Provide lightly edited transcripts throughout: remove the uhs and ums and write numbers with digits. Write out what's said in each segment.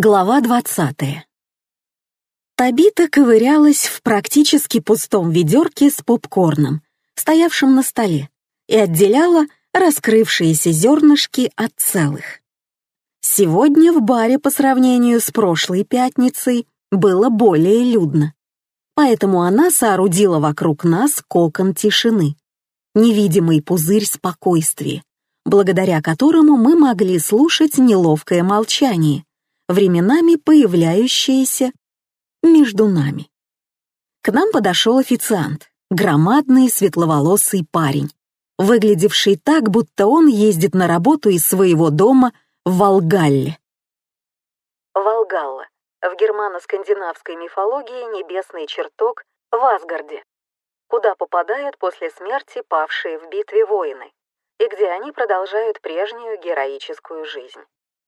Глава 20. Табита ковырялась в практически пустом ведерке с попкорном, стоявшем на столе, и отделяла раскрывшиеся зернышки от целых. Сегодня в баре по сравнению с прошлой пятницей было более людно, поэтому она соорудила вокруг нас кокон тишины, невидимый пузырь спокойствия, благодаря которому мы могли слушать неловкое молчание, временами появляющееся между нами. К нам подошел официант, громадный светловолосый парень, выглядевший так, будто он ездит на работу из своего дома в Валгалле. Валгалла — в германо-скандинавской мифологии небесный чертог в Асгарде, куда попадают после смерти павшие в битве воины, и где они продолжают прежнюю героическую жизнь.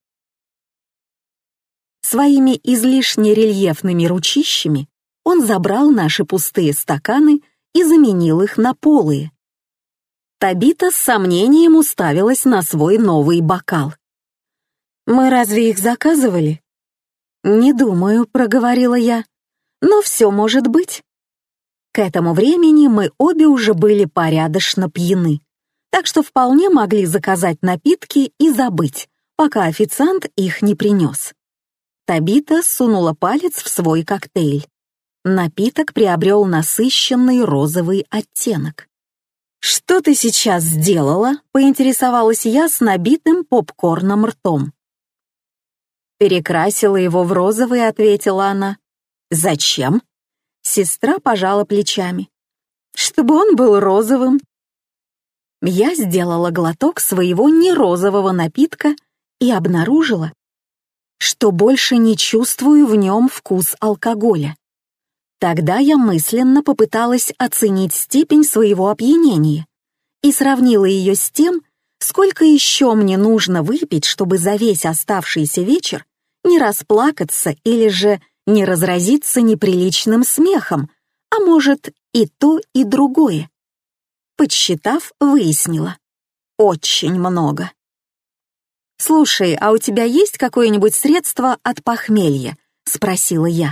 Своими излишне рельефными ручищами он забрал наши пустые стаканы и заменил их на полые. Табита с сомнением уставилась на свой новый бокал. «Мы разве их заказывали?» «Не думаю», — проговорила я, — «но все может быть». К этому времени мы обе уже были порядочно пьяны, так что вполне могли заказать напитки и забыть, пока официант их не принес. Табита сунула палец в свой коктейль. Напиток приобрел насыщенный розовый оттенок. «Что ты сейчас сделала?» — поинтересовалась я с набитым попкорном ртом. «Перекрасила его в розовый», — ответила она. «Зачем?» Сестра пожала плечами. «Чтобы он был розовым». Я сделала глоток своего нерозового напитка и обнаружила, что больше не чувствую в нем вкус алкоголя. Тогда я мысленно попыталась оценить степень своего опьянения и сравнила ее с тем, сколько еще мне нужно выпить, чтобы за весь оставшийся вечер не расплакаться или же не разразиться неприличным смехом, а может и то, и другое. Подсчитав, выяснила. Очень много. «Слушай, а у тебя есть какое-нибудь средство от похмелья?» — спросила я.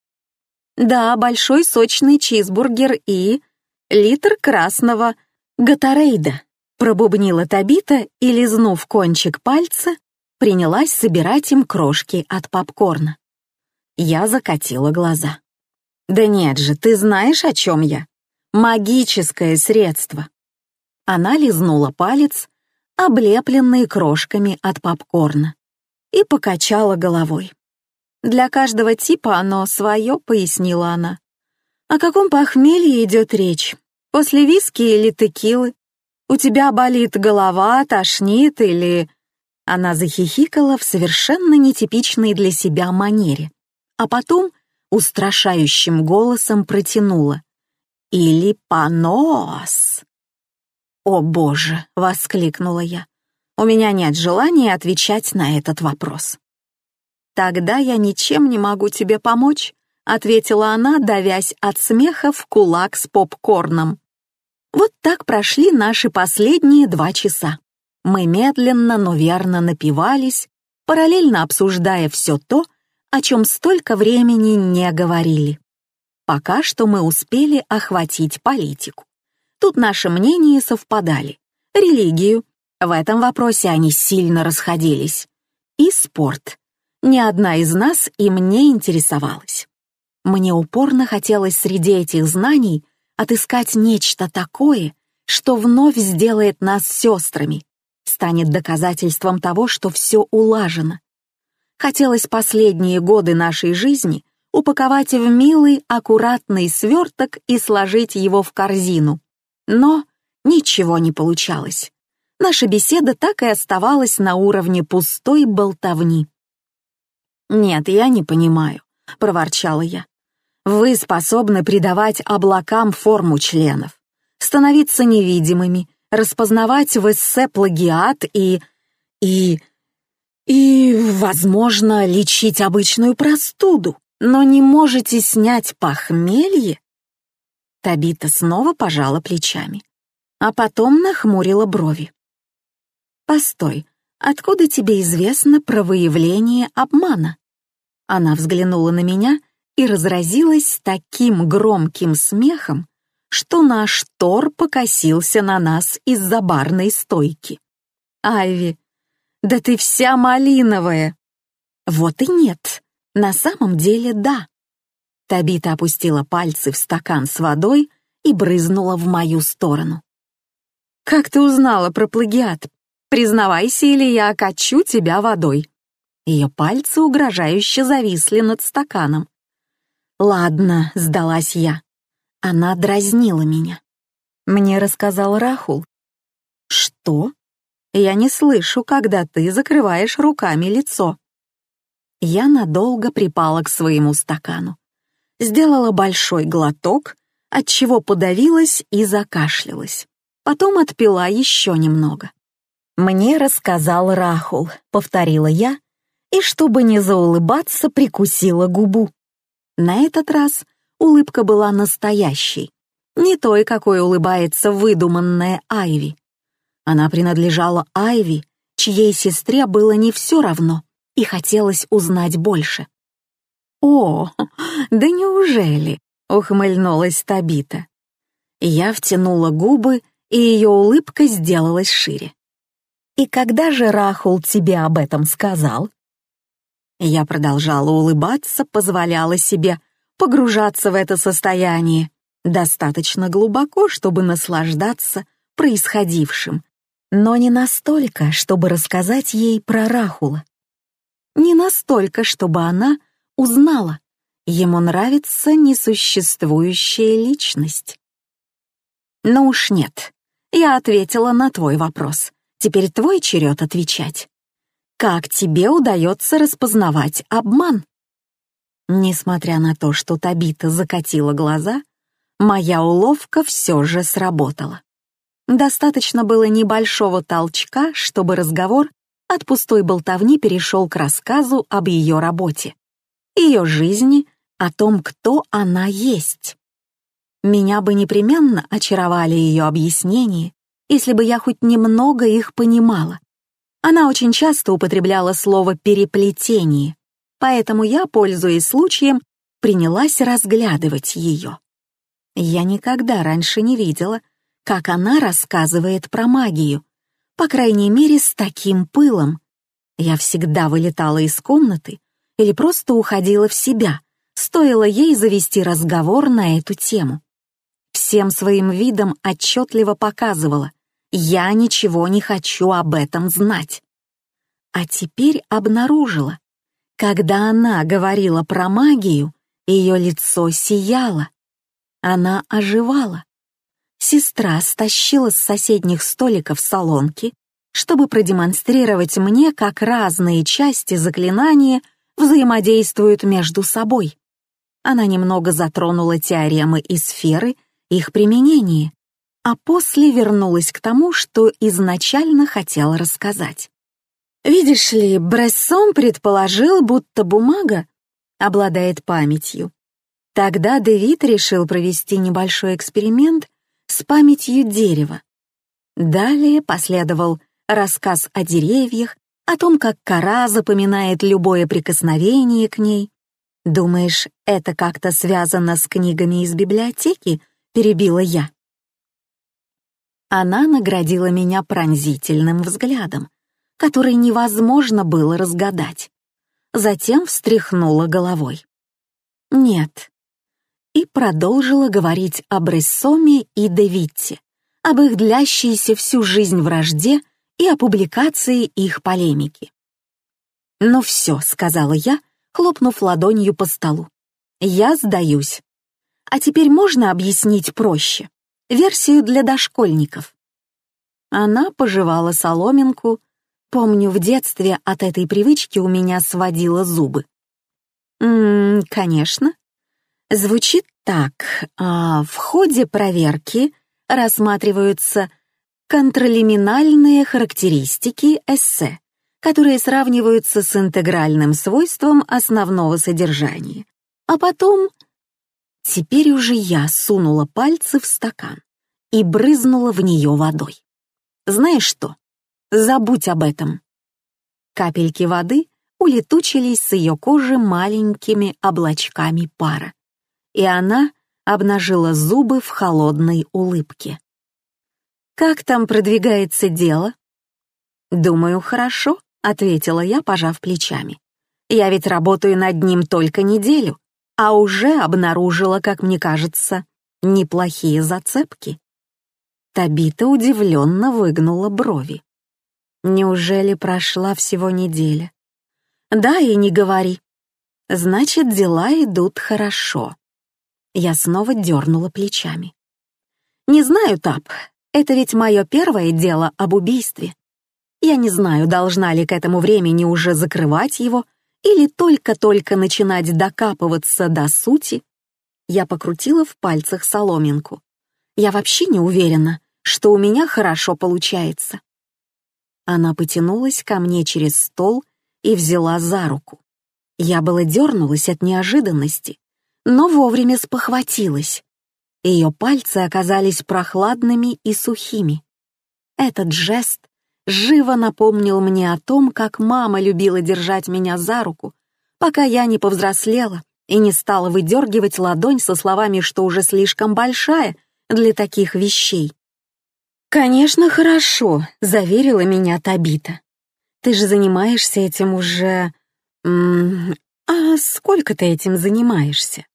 «Да, большой сочный чизбургер и литр красного Гатарейда», — пробубнила Табита и, лизнув кончик пальца, принялась собирать им крошки от попкорна. Я закатила глаза. «Да нет же, ты знаешь, о чем я? Магическое средство». Она лизнула палец, облепленный крошками от попкорна, и покачала головой. «Для каждого типа оно свое», — пояснила она. «О каком похмелье идет речь? После виски или текилы? У тебя болит голова, тошнит или...» Она захихикала в совершенно нетипичной для себя манере, а потом устрашающим голосом протянула. «Или понос». «О боже!» — воскликнула я. «У меня нет желания отвечать на этот вопрос». «Тогда я ничем не могу тебе помочь», — ответила она, давясь от смеха в кулак с попкорном. Вот так прошли наши последние 2 часа. Мы медленно, но верно напивались, параллельно обсуждая все то, о чем столько времени не говорили. Пока что мы успели охватить политику. Тут наши мнения совпадали. Религию, в этом вопросе они сильно расходились. И спорт. Ни одна из нас им не интересовалась. Мне упорно хотелось среди этих знаний отыскать нечто такое, что вновь сделает нас сестрами, станет доказательством того, что все улажено. Хотелось последние годы нашей жизни упаковать в милый, аккуратный сверток и сложить его в корзину. Но ничего не получалось. Наша беседа так и оставалась на уровне пустой болтовни. «Нет, я не понимаю», — проворчала я. «Вы способны придавать облакам форму членов, становиться невидимыми, распознавать в эссе плагиат и, возможно, лечить обычную простуду, но не можете снять похмелье?» Табита снова пожала плечами, а потом нахмурила брови. «Постой, откуда тебе известно про выявление обмана?» Она взглянула на меня и разразилась таким громким смехом, что наш Тор покосился на нас из-за барной стойки. «Айви, да ты вся малиновая!» «Вот и нет, на самом деле да». Табита опустила пальцы в стакан с водой и брызнула в мою сторону. «Как ты узнала про плагиат? Признавайся, или я окачу тебя водой». Ее пальцы угрожающе зависли над стаканом. «Ладно», — сдалась я. Она дразнила меня. Мне рассказал Рахул. «Что? Я не слышу, когда ты закрываешь руками лицо». Я надолго припала к своему стакану. Сделала большой глоток, отчего подавилась и закашлялась. Потом отпила еще немного. «Мне рассказал Рахул», — повторила я, и, чтобы не заулыбаться, прикусила губу. На этот раз улыбка была настоящей, не той, какой улыбается выдуманная Айви. Она принадлежала Айви, чьей сестре было не все равно, и хотелось узнать больше. «О, да неужели?» — ухмыльнулась Табита. Я втянула губы, и ее улыбка сделалась шире. «И когда же Рахул тебе об этом сказал?» Я продолжала улыбаться, позволяла себе погружаться в это состояние достаточно глубоко, чтобы наслаждаться происходившим, но не настолько, чтобы рассказать ей про Рахула. Не настолько, чтобы она узнала, ему нравится несуществующая личность. «Ну уж нет, я ответила на твой вопрос. Теперь твой черед отвечать. Как тебе удается распознавать обман?» Несмотря на то, что Табита закатила глаза, моя уловка все же сработала. Достаточно было небольшого толчка, чтобы разговор от пустой болтовни перешел к рассказу об ее работе, ее жизни, о том, кто она есть. Меня бы непременно очаровали ее объяснения, если бы я хоть немного их понимала. Она очень часто употребляла слово «переплетение», поэтому я, пользуясь случаем, принялась разглядывать ее. Я никогда раньше не видела, как она рассказывает про магию, по крайней мере, с таким пылом. Я всегда вылетала из комнаты или просто уходила в себя, стоило ей завести разговор на эту тему. Всем своим видом отчетливо показывала: я ничего не хочу об этом знать. А теперь обнаружила, когда она говорила про магию, ее лицо сияло. Она оживала. Сестра стащила с соседних столиков солонки, чтобы продемонстрировать мне, как разные части заклинания взаимодействуют между собой. Она немного затронула теоремы и сферы, их применение, а после вернулась к тому, что изначально хотела рассказать. Видишь ли, Брессон предположил, будто бумага обладает памятью. Тогда Дэвид решил провести небольшой эксперимент с памятью дерева. Далее последовал рассказ о деревьях, о том, как кора запоминает любое прикосновение к ней. «Думаешь, это как-то связано с книгами из библиотеки?» — перебила я. Она наградила меня пронзительным взглядом, который невозможно было разгадать. Затем встряхнула головой. «Нет». И продолжила говорить об Брессоме и Дэвидте, об их длящейся всю жизнь вражде и о публикации их полемики. «Ну все», — сказала я, хлопнув ладонью по столу. «Я сдаюсь. А теперь можно объяснить проще? Версию для дошкольников». Она пожевала соломинку. Помню, в детстве от этой привычки у меня сводило зубы. Конечно. Звучит так. В ходе проверки рассматриваются контролиминальные характеристики эссе, которые сравниваются с интегральным свойством основного содержания. А потом... Теперь уже я сунула пальцы в стакан и брызнула в нее водой. Знаешь что? Забудь об этом. Капельки воды улетучились с ее кожи маленькими облачками пара, и она обнажила зубы в холодной улыбке. «Как там продвигается дело?» «Думаю, хорошо», — ответила я, пожав плечами. «Я ведь работаю над ним только неделю, а уже обнаружила, как мне кажется, неплохие зацепки». Табита удивленно выгнула брови. «Неужели прошла всего неделя?» «Да, и не говори. Значит, дела идут хорошо». Я снова дернула плечами. «Не знаю, Таб, это ведь мое первое дело об убийстве. Я не знаю, должна ли к этому времени уже закрывать его или только-только начинать докапываться до сути». Я покрутила в пальцах соломинку. «Я вообще не уверена, что у меня хорошо получается». Она потянулась ко мне через стол и взяла за руку. Я было дернулась от неожиданности, но вовремя спохватилась. Ее пальцы оказались прохладными и сухими. Этот жест живо напомнил мне о том, как мама любила держать меня за руку, пока я не повзрослела и не стала выдергивать ладонь со словами, что уже слишком большая для таких вещей. «Конечно, хорошо», — заверила меня Табита. «Ты же занимаешься этим уже... А сколько ты этим занимаешься?»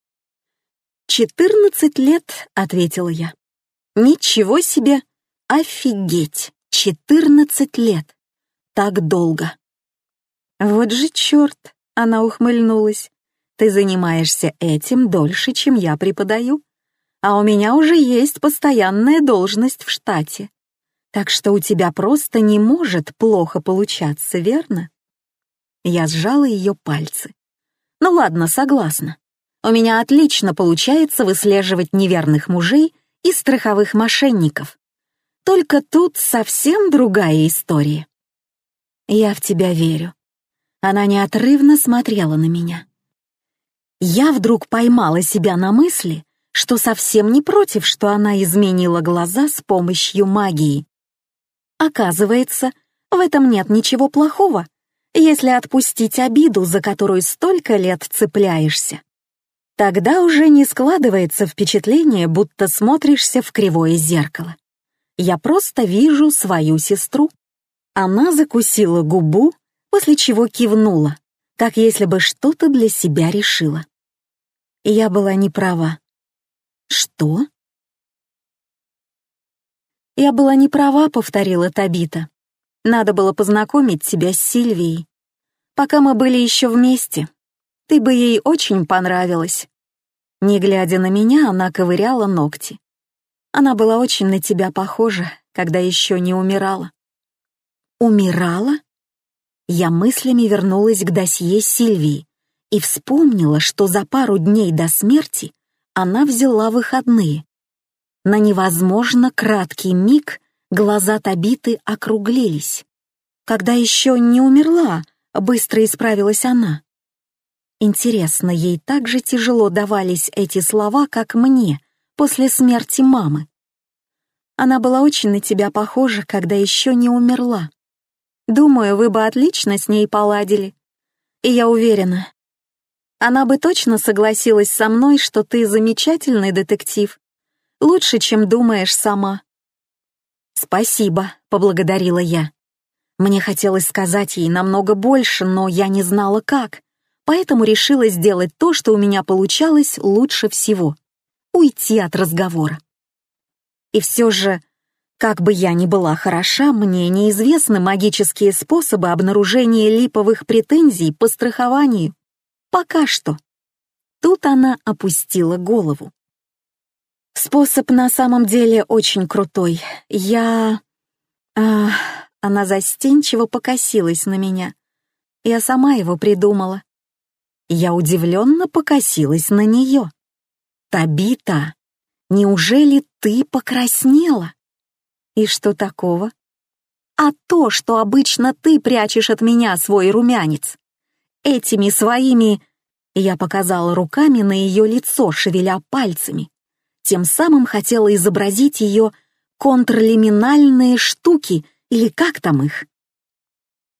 14 лет», — ответила я. «Ничего себе! Офигеть! 14 лет! Так долго!» «Вот же черт!» — она ухмыльнулась. «Ты занимаешься этим дольше, чем я преподаю, а у меня уже есть постоянная должность в штате. Так что у тебя просто не может плохо получаться, верно?» Я сжала ее пальцы. «Ну ладно, согласна. У меня отлично получается выслеживать неверных мужей и страховых мошенников. Только тут совсем другая история». «Я в тебя верю». Она неотрывно смотрела на меня. Я вдруг поймала себя на мысли, что совсем не против, что она изменила глаза с помощью магии. Оказывается, в этом нет ничего плохого, если отпустить обиду, за которую столько лет цепляешься. Тогда уже не складывается впечатление, будто смотришься в кривое зеркало. Я просто вижу свою сестру. Она закусила губу, после чего кивнула, как если бы что-то для себя решила. И я была не права. «Что?» «Я была не права», — повторила Табита. «Надо было познакомить тебя с Сильвией. Пока мы были еще вместе, ты бы ей очень понравилась». Не глядя на меня, она ковыряла ногти. Она была очень на тебя похожа, когда еще не умирала. Умирала? Я мыслями вернулась к досье Сильвии и вспомнила, что за пару дней до смерти она взяла выходные. На невозможно краткий миг глаза Табиты округлились. «Когда еще не умерла», — быстро исправилась она. Интересно, ей так же тяжело давались эти слова, как мне, после смерти мамы. Она была очень на тебя похожа, когда еще не умерла. Думаю, вы бы отлично с ней поладили. И я уверена, она бы точно согласилась со мной, что ты замечательный детектив. Лучше, чем думаешь сама. «Спасибо», — поблагодарила я. Мне хотелось сказать ей намного больше, но я не знала как. Поэтому решила сделать то, что у меня получалось лучше всего — уйти от разговора. И все же, как бы я ни была хороша, мне неизвестны магические способы обнаружения липовых претензий по страхованию. Пока что. Тут она опустила голову. Способ на самом деле очень крутой. Она застенчиво покосилась на меня. Я сама его придумала. Я удивленно покосилась на нее. «Табита, неужели ты покраснела?» «И что такого?» «А то, что обычно ты прячешь от меня свой румянец. Этими своими...» Я показала руками на ее лицо, шевеля пальцами. Тем самым хотела изобразить ее контрлиминальные штуки, или как там их.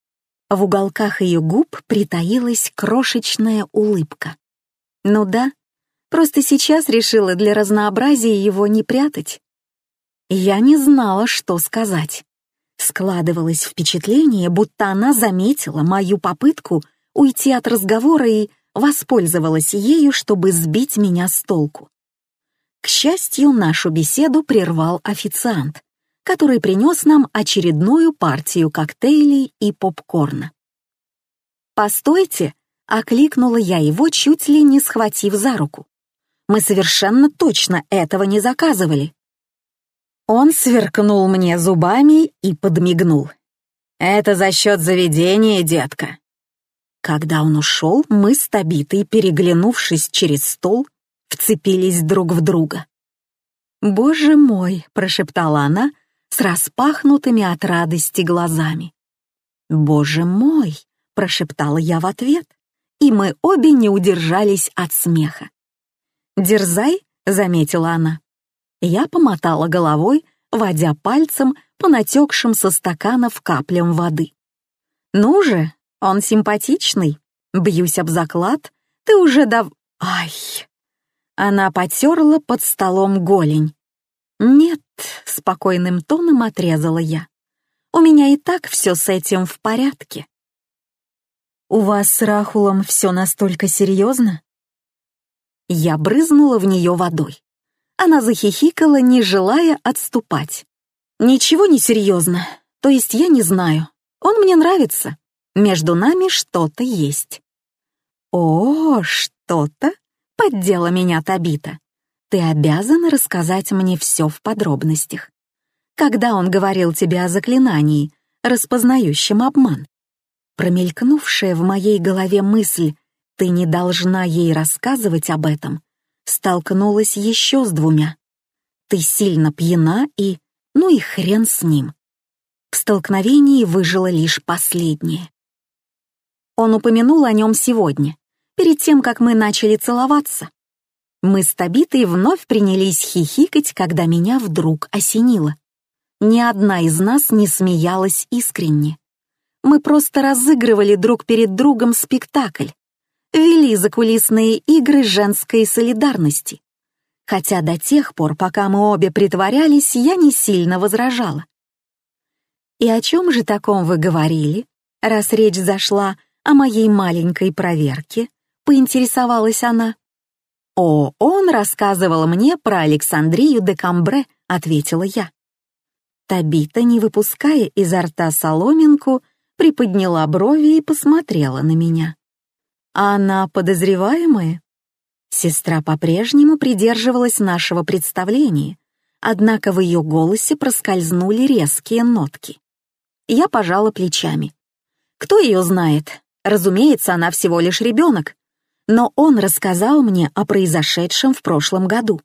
В уголках ее губ притаилась крошечная улыбка. Ну да, просто сейчас решила для разнообразия его не прятать. Я не знала, что сказать. Складывалось впечатление, будто она заметила мою попытку уйти от разговора и воспользовалась ею, чтобы сбить меня с толку. К счастью, нашу беседу прервал официант, который принес нам очередную партию коктейлей и попкорна. «Постойте!» — окликнула я его, чуть ли не схватив за руку. «Мы совершенно точно этого не заказывали». Он сверкнул мне зубами и подмигнул. «Это за счет заведения, детка». Когда он ушел, мы с Табитой, переглянувшись через стол, вцепились друг в друга. «Боже мой!» — прошептала она с распахнутыми от радости глазами. «Боже мой!» — прошептала я в ответ, и мы обе не удержались от смеха. «Дерзай», — заметила она. Я помотала головой, водя пальцем по натекшим со стаканов каплям воды. «Ну же, он симпатичный. Бьюсь об заклад, ты уже Ай!» Она потерла под столом голень. «Нет», — спокойным тоном отрезала я. «У меня и так все с этим в порядке». «У вас с Рахулом все настолько серьезно?» Я брызнула в нее водой. Она захихикала, не желая отступать. «Ничего не серьезно, то есть я не знаю. Он мне нравится. Между нами что-то есть». «О, что-то?» — поддела меня Табита. «Ты обязана рассказать мне все в подробностях. Когда он говорил тебе о заклинании, распознающем обман?» Промелькнувшая в моей голове мысль «ты не должна ей рассказывать об этом» столкнулась еще с двумя. «Ты сильно пьяна и... ну и хрен с ним». В столкновении выжило лишь последнее. Он упомянул о нем сегодня, перед тем, как мы начали целоваться. Мы с Табитой вновь принялись хихикать, когда меня вдруг осенило. Ни одна из нас не смеялась искренне. Мы просто разыгрывали друг перед другом спектакль, вели закулисные игры женской солидарности. Хотя до тех пор, пока мы обе притворялись, я не сильно возражала. «И о чем же таком вы говорили, раз речь зашла о моей маленькой проверке?» — поинтересовалась она. «О, он рассказывал мне про Александрию де Камбре», — ответила я. Табита, не выпуская изо рта соломинку, приподняла брови и посмотрела на меня. «А она подозреваемая?» Сестра по-прежнему придерживалась нашего представления, однако в ее голосе проскользнули резкие нотки. Я пожала плечами. Кто ее знает? Разумеется, она всего лишь ребенок. Но он рассказал мне о произошедшем в прошлом году.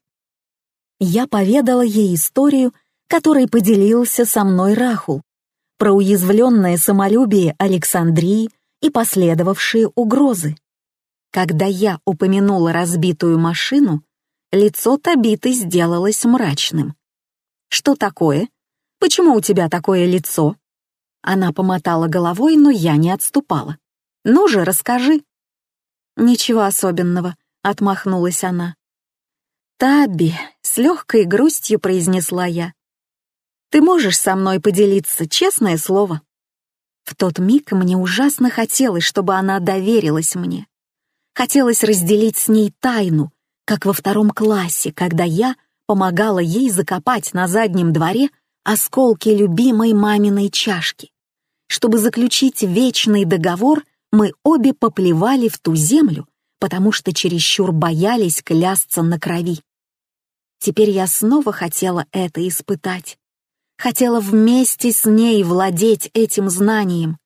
Я поведала ей историю, которой поделился со мной Рахул, про уязвленное самолюбие Александрии и последовавшие угрозы. Когда я упомянула разбитую машину, лицо Табиты сделалось мрачным. «Что такое? Почему у тебя такое лицо?» Она помотала головой, но я не отступала. «Ну же, расскажи». «Ничего особенного», — отмахнулась она. «Табби», — с легкой грустью произнесла я. «Ты можешь со мной поделиться, честное слово?» В тот миг мне ужасно хотелось, чтобы она доверилась мне. Хотелось разделить с ней тайну, как во 2 классе, когда я помогала ей закопать на заднем дворе осколки любимой маминой чашки. Чтобы заключить вечный договор, мы обе поплевали в ту землю, потому что чересчур боялись клясться на крови. Теперь я снова хотела это испытать. Хотела вместе с ней владеть этим знанием.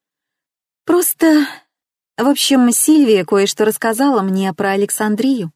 Просто... В общем, Сильвия кое-что рассказала мне про Александрию.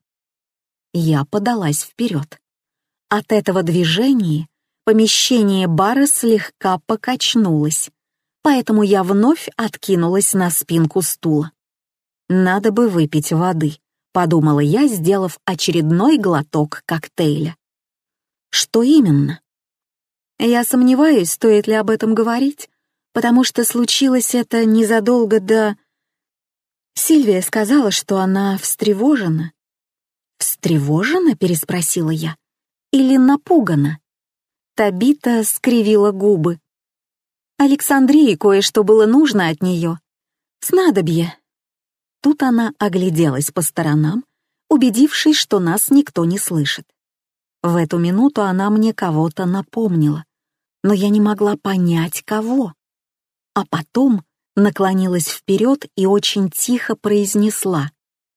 Я подалась вперед. От этого движения помещение бара слегка покачнулось, поэтому я вновь откинулась на спинку стула. «Надо бы выпить воды», — подумала я, сделав очередной глоток коктейля. «Что именно?» «Я сомневаюсь, стоит ли об этом говорить, потому что случилось это незадолго до... Сильвия сказала, что она встревожена. «Встревожена?» — переспросила я. «Или напугана?» Табита скривила губы. Александрии кое-что было нужно от нее. Снадобье. Тут она огляделась по сторонам, убедившись, что нас никто не слышит. В эту минуту она мне кого-то напомнила, но я не могла понять, кого. А потом наклонилась вперед и очень тихо произнесла.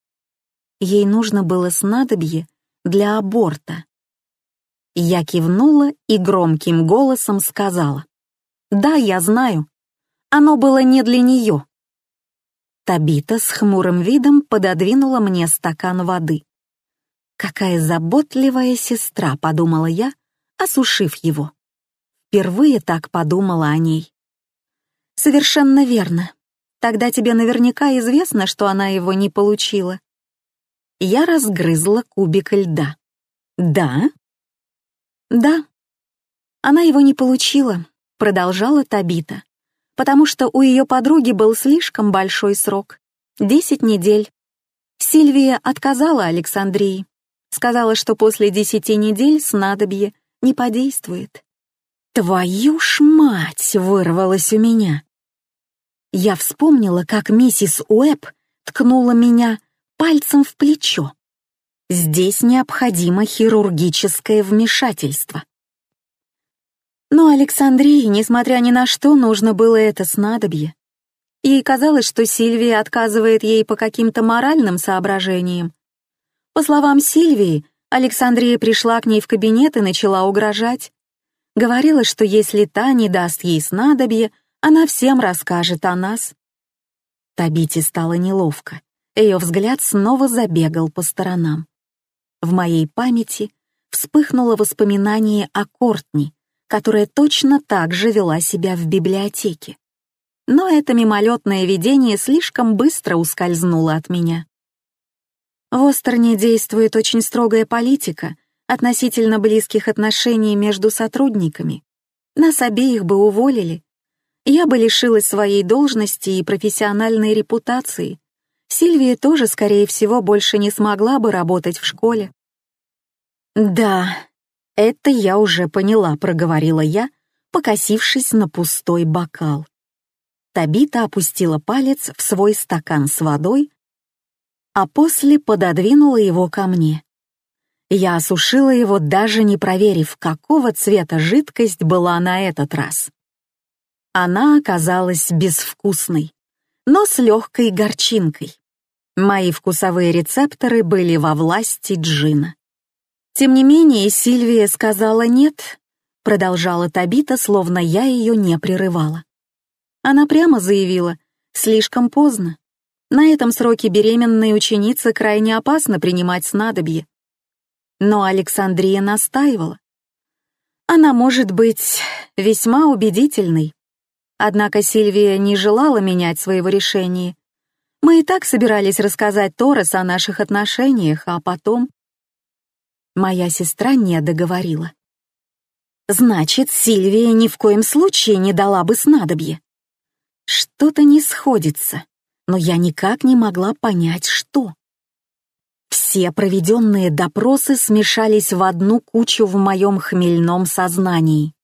Ей нужно было снадобье для аборта. Я кивнула и громким голосом сказала: «Да, я знаю. Оно было не для нее». Табита с хмурым видом пододвинула мне стакан воды. «Какая заботливая сестра», — подумала я, осушив его. Впервые так подумала о ней. «Совершенно верно. Тогда тебе наверняка известно, что она его не получила». Я разгрызла кубик льда. «Да?» «Да. Она его не получила», — продолжала Табита, «потому что у ее подруги был слишком большой срок — 10 недель. Сильвия отказала Александрии, сказала, что после 10 недель снадобье не подействует». «Твою ж мать!» — вырвалось у меня. Я вспомнила, как миссис Уэбб ткнула меня пальцем в плечо. Здесь необходимо хирургическое вмешательство. Но Александрии, несмотря ни на что, нужно было это снадобье. Ей казалось, что Сильвия отказывает ей по каким-то моральным соображениям. По словам Сильвии, Александрия пришла к ней в кабинет и начала угрожать. Говорила, что если та не даст ей снадобье, она всем расскажет о нас. Табите стало неловко. Ее взгляд снова забегал по сторонам. В моей памяти вспыхнуло воспоминание о Кортни, которая точно так же вела себя в библиотеке. Но это мимолетное видение слишком быстро ускользнуло от меня. В Остерне действует очень строгая политика относительно близких отношений между сотрудниками. Нас обеих бы уволили. Я бы лишилась своей должности и профессиональной репутации. Сильвия тоже, скорее всего, больше не смогла бы работать в школе. «Да, это я уже поняла», — проговорила я, покосившись на пустой бокал. Табита опустила палец в свой стакан с водой, а после пододвинула его ко мне. Я осушила его, даже не проверив, какого цвета жидкость была на этот раз. Она оказалась безвкусной, но с легкой горчинкой. Мои вкусовые рецепторы были во власти джина. Тем не менее, Сильвия сказала «нет», продолжала Табита, словно я ее не прерывала. Она прямо заявила: «Слишком поздно. На этом сроке беременной ученицы крайне опасно принимать снадобье». Но Александрия настаивала. Она может быть весьма убедительной. Однако Сильвия не желала менять своего решения. Мы и так собирались рассказать Торрес о наших отношениях, а потом... Моя сестра не договорила. «Значит, Сильвия ни в коем случае не дала бы снадобье». Что-то не сходится, но я никак не могла понять, что. Все проведенные допросы смешались в одну кучу в моем хмельном сознании.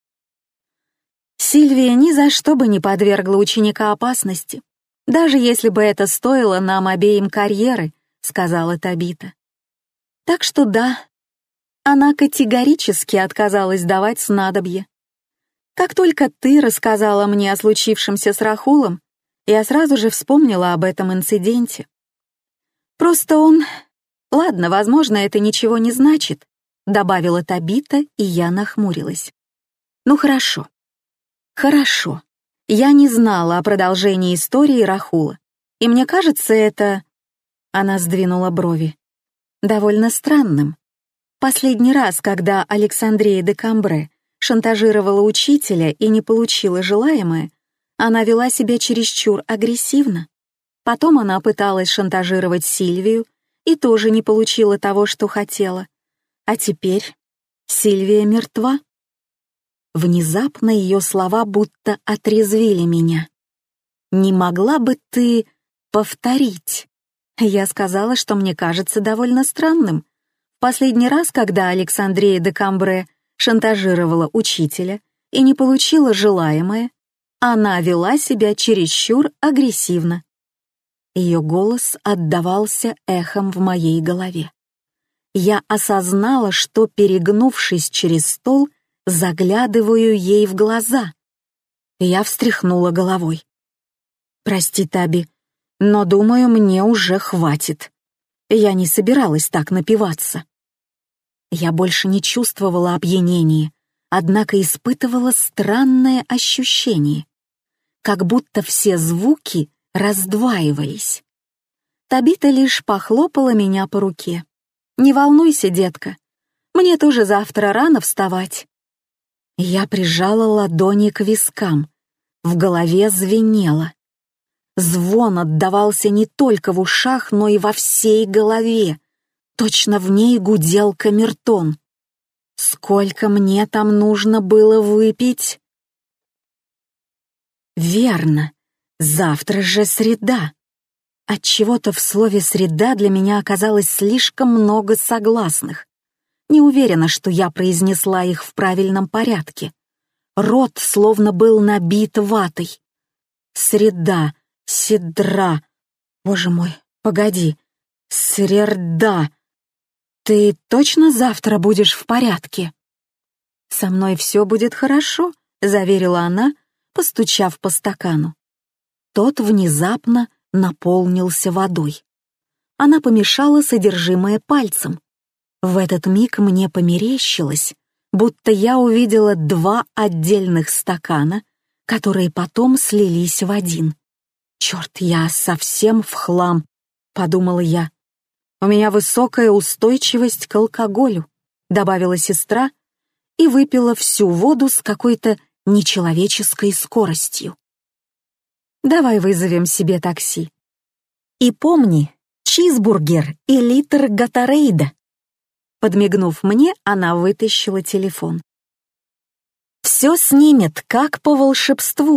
Сильвия ни за что бы не подвергла ученика опасности, даже если бы это стоило нам обеим карьеры, сказала Табита. Так что да, она категорически отказалась давать снадобье. Как только ты рассказала мне о случившемся с Рахулом, я сразу же вспомнила об этом инциденте. Просто он... Ладно, возможно, это ничего не значит, добавила Табита, и я нахмурилась. Ну хорошо. Хорошо. Я не знала о продолжении истории Рахула, и мне кажется, это... Она сдвинула брови. Довольно странным. Последний раз, когда Александрия де Камбре шантажировала учителя и не получила желаемое, она вела себя чересчур агрессивно. Потом она пыталась шантажировать Сильвию и тоже не получила того, что хотела. А теперь Сильвия мертва. Внезапно ее слова будто отрезвили меня. «Не могла бы ты повторить?» Я сказала, что мне кажется довольно странным. Последний раз, когда Александрия де Камбре шантажировала учителя и не получила желаемое, она вела себя чересчур агрессивно. Ее голос отдавался эхом в моей голове. Я осознала, что, перегнувшись через стол, заглядываю ей в глаза. Я встряхнула головой. «Прости, Таби, но, думаю, мне уже хватит. Я не собиралась так напиваться». Я больше не чувствовала опьянения, однако испытывала странное ощущение, как будто все звуки раздваивались. Табита лишь похлопала меня по руке. «Не волнуйся, детка, мне тоже завтра рано вставать». Я прижала ладони к вискам, в голове звенело. Звон отдавался не только в ушах, но и во всей голове. Точно в ней гудел камертон. Сколько мне там нужно было выпить? Верно, завтра же среда. Отчего-то в слове «среда» для меня оказалось слишком много согласных. Не уверена, что я произнесла их в правильном порядке. Рот словно был набит ватой. Среда, седра. Боже мой, погоди. Среда. Ты точно завтра будешь в порядке? Со мной все будет хорошо, заверила она, постучав по стакану. Тот внезапно наполнился водой. Она помешала содержимое пальцем. В этот миг мне померещилось, будто я увидела два отдельных стакана, которые потом слились в один. «Черт, я совсем в хлам», — подумала я. «У меня высокая устойчивость к алкоголю», — добавила сестра и выпила всю воду с какой-то нечеловеческой скоростью. «Давай вызовем себе такси. И помни, чизбургер и литр Гатарейда». Подмигнув мне, она вытащила телефон. «Все снимет, как по волшебству».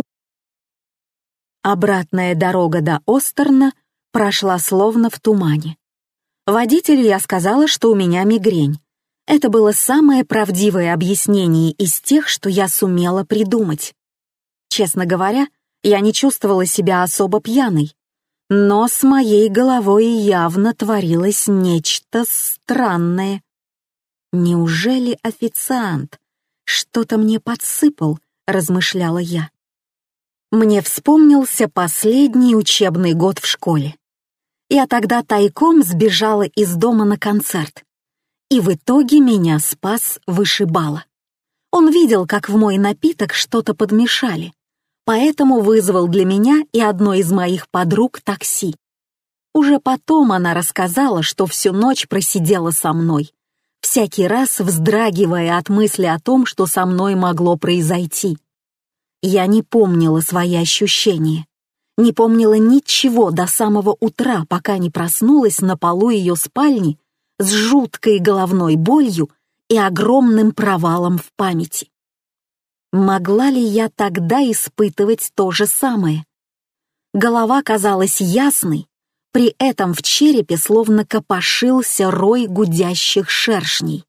Обратная дорога до Остерна прошла словно в тумане. Водителю я сказала, что у меня мигрень. Это было самое правдивое объяснение из тех, что я сумела придумать. Честно говоря, я не чувствовала себя особо пьяной, но с моей головой явно творилось нечто странное. «Неужели официант что-то мне подсыпал?» — размышляла я. Мне вспомнился последний учебный год в школе. Я тогда тайком сбежала из дома на концерт. И в итоге меня спас вышибала. Он видел, как в мой напиток что-то подмешали, поэтому вызвал для меня и одной из моих подруг такси. Уже потом она рассказала, что всю ночь просидела со мной, всякий раз вздрагивая от мысли о том, что со мной могло произойти. Я не помнила свои ощущения, не помнила ничего до самого утра, пока не проснулась на полу ее спальни с жуткой головной болью и огромным провалом в памяти. Могла ли я тогда испытывать то же самое? Голова казалась ясной, при этом в черепе словно копошился рой гудящих шершней.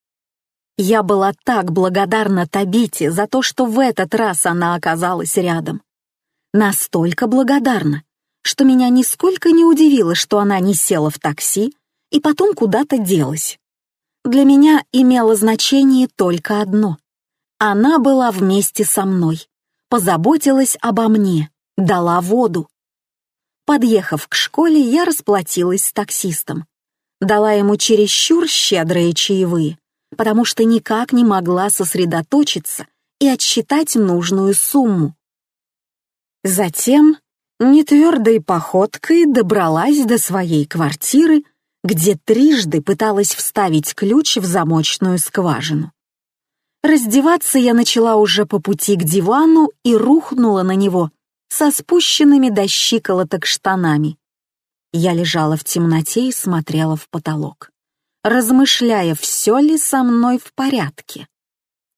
Я была так благодарна Табите за то, что в этот раз она оказалась рядом. Настолько благодарна, что меня нисколько не удивило, что она не села в такси и потом куда-то делась. Для меня имело значение только одно. Она была вместе со мной, позаботилась обо мне, дала воду. Подъехав к школе, я расплатилась с таксистом. Дала ему чересчур щедрые чаевые, потому что никак не могла сосредоточиться и отсчитать нужную сумму. Затем нетвердой походкой добралась до своей квартиры, где трижды пыталась вставить ключ в замочную скважину. Раздеваться я начала уже по пути к дивану и рухнула на него со спущенными до щиколоток штанами. Я лежала в темноте и смотрела в потолок, размышляя, все ли со мной в порядке.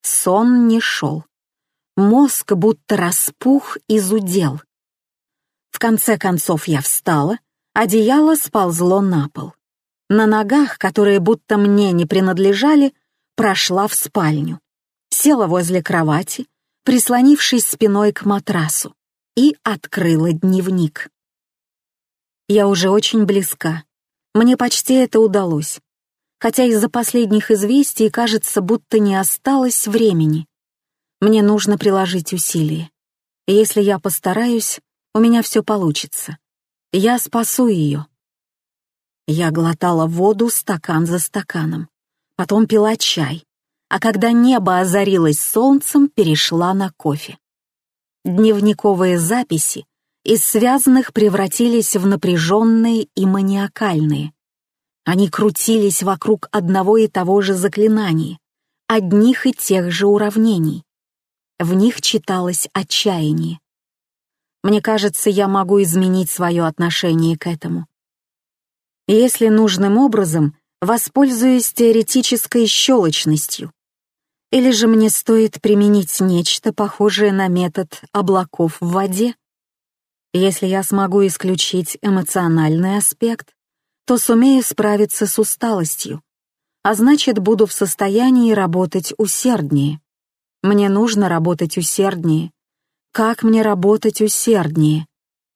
Сон не шел. Мозг будто распух и зудел. В конце концов я встала, одеяло сползло на пол. На ногах, которые будто мне не принадлежали, прошла в спальню. Села возле кровати, прислонившись спиной к матрасу, и открыла дневник. Я уже очень близка. Мне почти это удалось. Хотя из-за последних известий кажется, будто не осталось времени. Мне нужно приложить усилия. И если я постараюсь, у меня все получится. Я спасу ее. Я глотала воду стакан за стаканом. Потом пила чай. А когда небо озарилось солнцем, перешла на кофе. Дневниковые записи из связанных превратились в напряженные и маниакальные. Они крутились вокруг одного и того же заклинания, одних и тех же уравнений. В них читалось отчаяние. Мне кажется, я могу изменить свое отношение к этому. Если нужным образом, воспользуюсь теоретической щелочностью. Или же мне стоит применить нечто похожее на метод облаков в воде? Если я смогу исключить эмоциональный аспект, то сумею справиться с усталостью, а значит, буду в состоянии работать усерднее. Мне нужно работать усерднее. Как мне работать усерднее?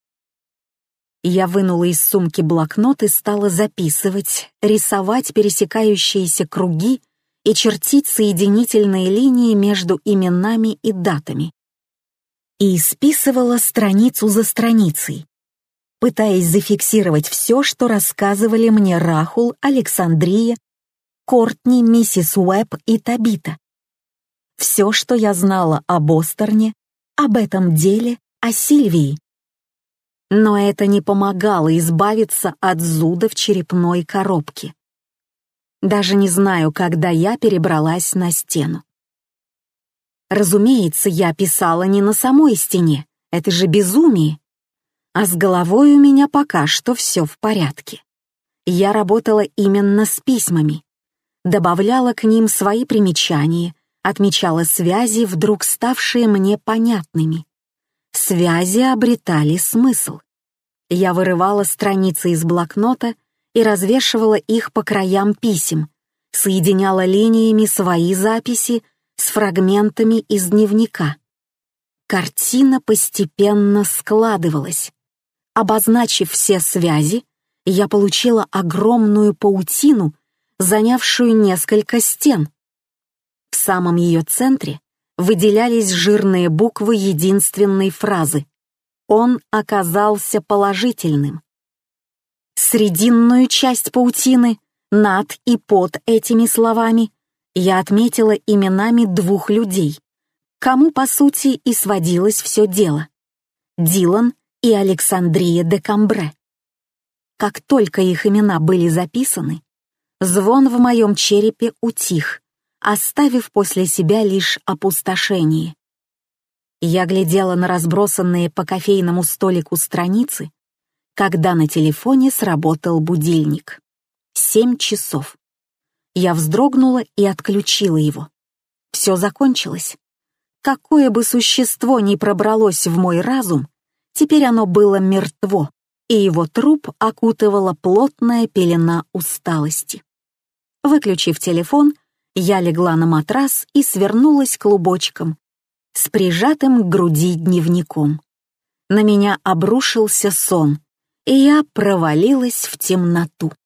Я вынула из сумки блокнот и стала записывать, рисовать пересекающиеся круги и чертить соединительные линии между именами и датами. И исписывала страницу за страницей, пытаясь зафиксировать все, что рассказывали мне Рахул, Александрия, Кортни, миссис Уэбб и Табита. Все, что я знала об Остерне, об этом деле, о Сильвии. Но это не помогало избавиться от зуда в черепной коробке. Даже не знаю, когда я перебралась на стену. Разумеется, я писала не на самой стене, это же безумие. А с головой у меня пока что все в порядке. Я работала именно с письмами. Добавляла к ним свои примечания, отмечала связи, вдруг ставшие мне понятными. Связи обретали смысл. Я вырывала страницы из блокнота и развешивала их по краям писем, соединяла линиями свои записи с фрагментами из дневника. Картина постепенно складывалась. Обозначив все связи, я получила огромную паутину, занявшую несколько стен. В самом ее центре выделялись жирные буквы единственной фразы. Он оказался положительным. Срединную часть паутины, над и под этими словами, я отметила именами двух людей, кому, по сути, и сводилось все дело. Дилан и Александрия де Камбре. Как только их имена были записаны, звон в моем черепе утих, оставив после себя лишь опустошение. Я глядела на разбросанные по кофейному столику страницы, когда на телефоне сработал будильник. 7 часов. Я вздрогнула и отключила его. Все закончилось. Какое бы существо ни пробралось в мой разум, теперь оно было мертво, и его труп окутывала плотная пелена усталости. Выключив телефон, я легла на матрас и свернулась клубочком, с прижатым к груди дневником. На меня обрушился сон, и я провалилась в темноту.